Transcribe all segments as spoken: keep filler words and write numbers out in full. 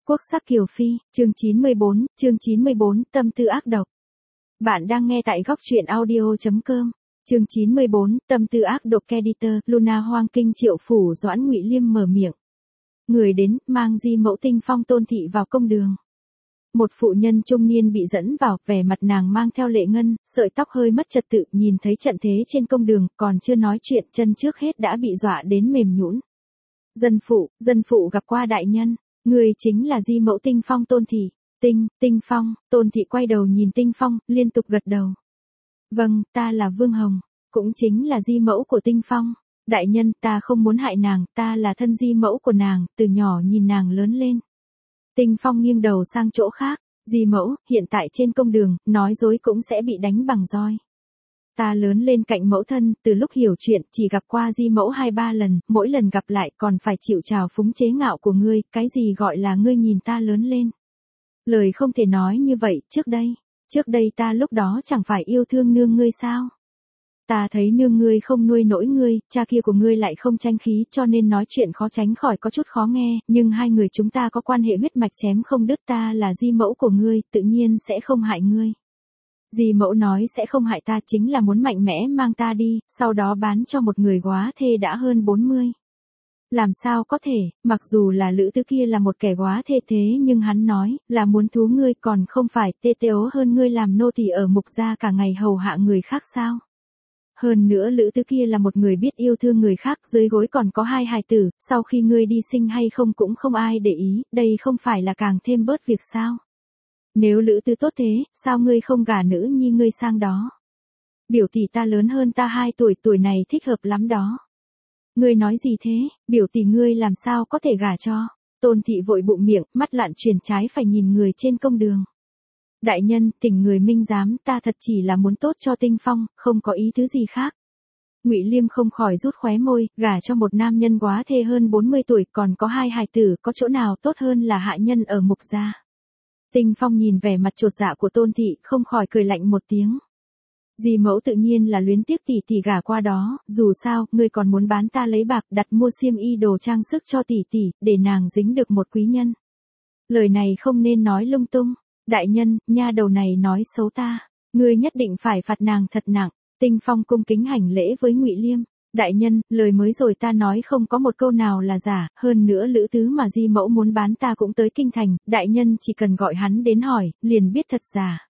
Quốc sắc Kiều Phi, chương chín mươi bốn, chương chín mươi bốn, tâm tư ác độc. Bạn đang nghe tại góc truyện audio chấm com. Chương chín mươi bốn, tâm tư ác độc. Editor, Luna Hoang Kinh Triệu Phủ. Doãn Ngụy Liêm mở miệng. Người đến, mang Di Mẫu Tinh Phong Tôn thị vào công đường. Một phụ nhân trung niên bị dẫn vào, vẻ mặt nàng mang theo lệ ngân, sợi tóc hơi mất trật tự, nhìn thấy trận thế trên công đường, còn chưa nói chuyện, chân trước hết đã bị dọa đến mềm nhũn. Dân phụ, dân phụ gặp qua đại nhân. Người chính là Di Mẫu Tinh Phong Tôn thị. Tinh, Tinh Phong. Tôn thị quay đầu nhìn Tinh Phong, liên tục gật đầu. Vâng, ta là Vương Hồng, cũng chính là Di Mẫu của Tinh Phong. Đại nhân, ta không muốn hại nàng, ta là thân Di Mẫu của nàng, từ nhỏ nhìn nàng lớn lên. Tinh Phong nghiêng đầu sang chỗ khác. Di Mẫu, hiện tại trên công đường, nói dối cũng sẽ bị đánh bằng roi. Ta lớn lên cạnh mẫu thân, từ lúc hiểu chuyện, chỉ gặp qua Di Mẫu hai ba lần, mỗi lần gặp lại còn phải chịu trào phúng chế ngạo của ngươi, cái gì gọi là ngươi nhìn ta lớn lên. Lời không thể nói như vậy, trước đây, trước đây ta lúc đó chẳng phải yêu thương nương ngươi sao? Ta thấy nương ngươi không nuôi nổi ngươi, cha kia của ngươi lại không tranh khí, cho nên nói chuyện khó tránh khỏi có chút khó nghe, nhưng hai người chúng ta có quan hệ huyết mạch chém không đứt, ta là Di Mẫu của ngươi, tự nhiên sẽ không hại ngươi. Di Mẫu nói sẽ không hại ta chính là muốn mạnh mẽ mang ta đi, sau đó bán cho một người góa thê đã hơn bốn mươi. Làm sao có thể, mặc dù là Lữ Tứ kia là một kẻ góa thê thế nhưng hắn nói, là muốn thú ngươi còn không phải tê tê ố hơn ngươi làm nô tỳ ở Mục gia cả ngày hầu hạ người khác sao? Hơn nữa Lữ Tứ kia là một người biết yêu thương người khác, dưới gối còn có hai hài tử, sau khi ngươi đi sinh hay không cũng không ai để ý, đây không phải là càng thêm bớt việc sao? Nếu Lữ Tứ tốt thế, sao ngươi không gả nữ nhi ngươi sang đó? Biểu tỷ ta lớn hơn ta hai tuổi, tuổi này thích hợp lắm đó. Ngươi nói gì thế, biểu tỷ ngươi làm sao có thể gả cho? Tôn thị vội bụng miệng, mắt lạn chuyển trái phải nhìn người trên công đường. Đại nhân, tình người minh giám, ta thật chỉ là muốn tốt cho Tinh Phong, không có ý thứ gì khác. Ngụy Liêm không khỏi rút khóe môi, gả cho một nam nhân góa thê hơn bốn mươi tuổi, còn có hai hài tử, có chỗ nào tốt hơn là hạ nhân ở Mục gia. Tinh Phong nhìn vẻ mặt chột dạ của Tôn thị, không khỏi cười lạnh một tiếng. Di Mẫu tự nhiên là luyến tiếc tỷ tỷ gả qua đó, dù sao, ngươi còn muốn bán ta lấy bạc đặt mua xiêm y đồ trang sức cho tỷ tỷ, để nàng dính được một quý nhân. Lời này không nên nói lung tung. Đại nhân, nha đầu này nói xấu ta, ngươi nhất định phải phạt nàng thật nặng. Tinh Phong cung kính hành lễ với Ngụy Liêm. Đại nhân, lời mới rồi ta nói không có một câu nào là giả, hơn nữa Lữ Tứ mà Di Mẫu muốn bán ta cũng tới kinh thành, đại nhân chỉ cần gọi hắn đến hỏi, liền biết thật giả.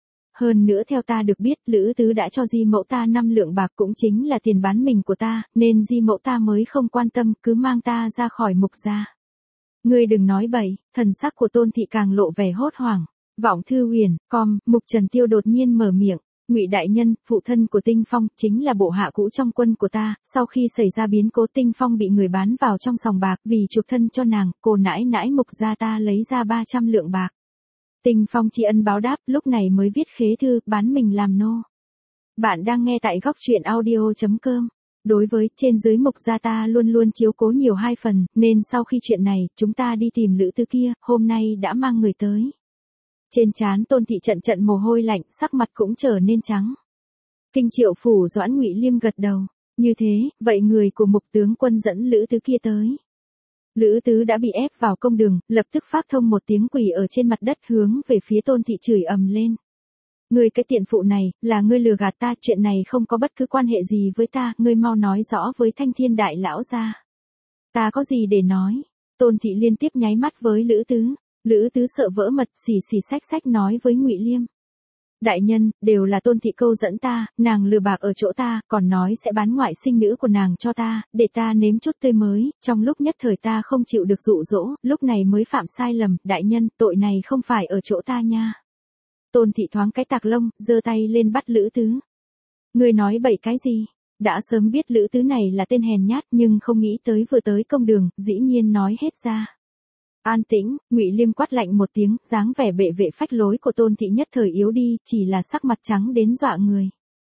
Hơn nữa theo ta được biết, Lữ Tứ đã cho Di Mẫu ta năm lượng bạc cũng chính là tiền bán mình của ta, nên Di Mẫu ta mới không quan tâm, cứ mang ta ra khỏi Mục gia. Ngươi đừng nói bậy. Thần sắc của Tôn thị càng lộ vẻ hốt hoảng. Vọng Thư Huyền, com, Mục Trần Tiêu đột nhiên mở miệng. Ngụy đại nhân, phụ thân của Tinh Phong, chính là bộ hạ cũ trong quân của ta, sau khi xảy ra biến cố Tinh Phong bị người bán vào trong sòng bạc, vì chuộc thân cho nàng, cô nãi nãi Mục gia ta lấy ra ba trăm lượng bạc. Tinh Phong tri ân báo đáp, lúc này mới viết khế thư, bán mình làm nô. Bạn đang nghe tại góc truyện audio chấm com. Đối với, trên dưới Mục gia ta luôn luôn chiếu cố nhiều hai phần, nên sau khi chuyện này, chúng ta đi tìm Lữ Tứ kia, hôm nay đã mang người tới. Trên trán Tôn thị trận trận mồ hôi lạnh, sắc mặt cũng trở nên trắng. Kinh Triệu Phủ. Doãn Ngụy Liêm gật đầu. Như thế, vậy người của Mục tướng quân dẫn Lữ Tứ kia tới. Lữ Tứ đã bị ép vào công đường, lập tức phát thông một tiếng quỳ ở trên mặt đất hướng về phía Tôn thị chửi ầm lên. Ngươi cái tiện phụ này, là ngươi lừa gạt ta, chuyện này không có bất cứ quan hệ gì với ta, ngươi mau nói rõ với Thanh Thiên đại lão gia. Ta có gì để nói? Tôn thị liên tiếp nháy mắt với Lữ Tứ. Lữ Tứ sợ vỡ mật, xì xì xách xách nói với Ngụy Liêm. Đại nhân, đều là Tôn thị câu dẫn ta, nàng lừa bạc ở chỗ ta, còn nói sẽ bán ngoại sinh nữ của nàng cho ta, để ta nếm chút tươi mới, trong lúc nhất thời ta không chịu được dụ dỗ, lúc này mới phạm sai lầm, đại nhân, tội này không phải ở chỗ ta nha. Tôn thị thoáng cái tạc lông, giơ tay lên bắt Lữ Tứ. Ngươi nói bậy cái gì? Đã sớm biết Lữ Tứ này là tên hèn nhát nhưng không nghĩ tới vừa tới công đường, dĩ nhiên nói hết ra. An tĩnh, Ngụy Liêm quát lạnh một tiếng, dáng vẻ bệ vệ phách lối của Tôn thị nhất thời yếu đi, chỉ là sắc mặt trắng đến dọa người.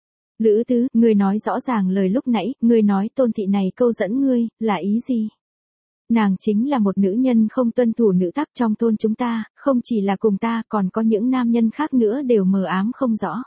Lữ Tứ, ngươi nói rõ ràng lời lúc nãy, ngươi nói Tôn thị này câu dẫn ngươi, là ý gì? Nàng chính là một nữ nhân không tuân thủ nữ tắc trong thôn chúng ta, không chỉ là cùng ta, còn có những nam nhân khác nữa đều mờ ám không rõ.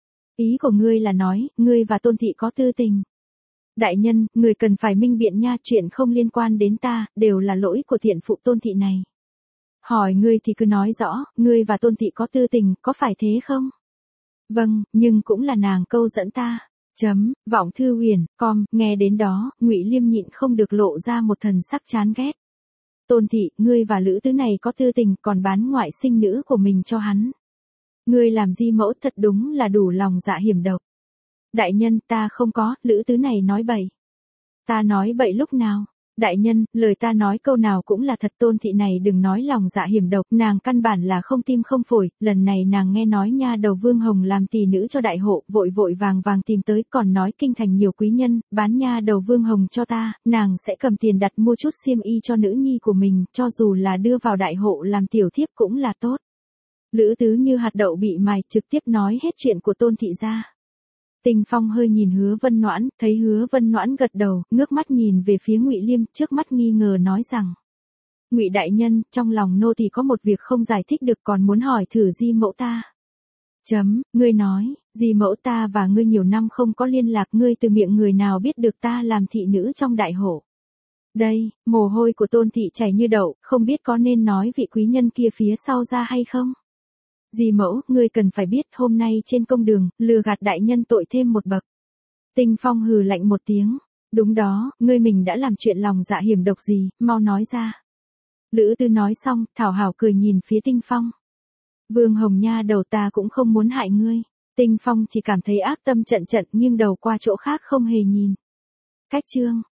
Ý của ngươi là nói, ngươi và Tôn thị có tư tình. Đại nhân, người cần phải minh biện nha, chuyện không liên quan đến ta, đều là lỗi của thiện phụ Tôn thị này. Hỏi ngươi thì cứ nói rõ, ngươi và Tôn Thị có tư tình, có phải thế không? Vâng, nhưng cũng là nàng câu dẫn ta. Chấm, vọng thư huyền, com, nghe đến đó, Ngụy Liêm nhịn không được lộ ra một thần sắc chán ghét. Tôn Thị, ngươi và Lữ Tứ này có tư tình, còn bán ngoại sinh nữ của mình cho hắn. Ngươi làm di mẫu thật đúng là đủ lòng dạ hiểm độc. Đại nhân, ta không có, Lữ Tứ này nói bậy. Ta nói bậy lúc nào? Đại nhân, lời ta nói câu nào cũng là thật. Tôn Thị này đừng nói lòng dạ hiểm độc, nàng căn bản là không tim không phổi, lần này nàng nghe nói nha đầu Vương Hồng làm tỳ nữ cho đại hộ, vội vội vàng vàng tìm tới, còn nói kinh thành nhiều quý nhân, bán nha đầu Vương Hồng cho ta, nàng sẽ cầm tiền đặt mua chút xiêm y cho nữ nhi của mình, cho dù là đưa vào đại hộ làm tiểu thiếp cũng là tốt. Lữ Tứ như hạt đậu bị mài, trực tiếp nói hết chuyện của Tôn Thị ra. Tinh Phong hơi nhìn Hứa Vân Noãn, thấy Hứa Vân Noãn gật đầu, ngước mắt nhìn về phía Ngụy Liêm, trước mắt nghi ngờ nói rằng: Ngụy đại nhân, trong lòng nô tỳ có một việc không giải thích được, còn muốn hỏi thử di mẫu ta. Chấm, ngươi nói, di mẫu ta và ngươi nhiều năm không có liên lạc, ngươi từ miệng người nào biết được ta làm thị nữ trong đại hộ? Đây, mồ hôi của Tôn Thị chảy như đậu, không biết có nên nói vị quý nhân kia phía sau ra hay không? Dì mẫu, ngươi cần phải biết, hôm nay trên công đường, lừa gạt đại nhân tội thêm một bậc. Tinh Phong hừ lạnh một tiếng. Đúng đó, ngươi mình đã làm chuyện lòng dạ hiểm độc gì, mau nói ra. Lữ Tư nói xong, thảo hảo cười nhìn phía Tinh Phong. Vương Hồng nha đầu, ta cũng không muốn hại ngươi. Tinh Phong chỉ cảm thấy ác tâm trận trận, nhưng đầu qua chỗ khác không hề nhìn. Cách chương.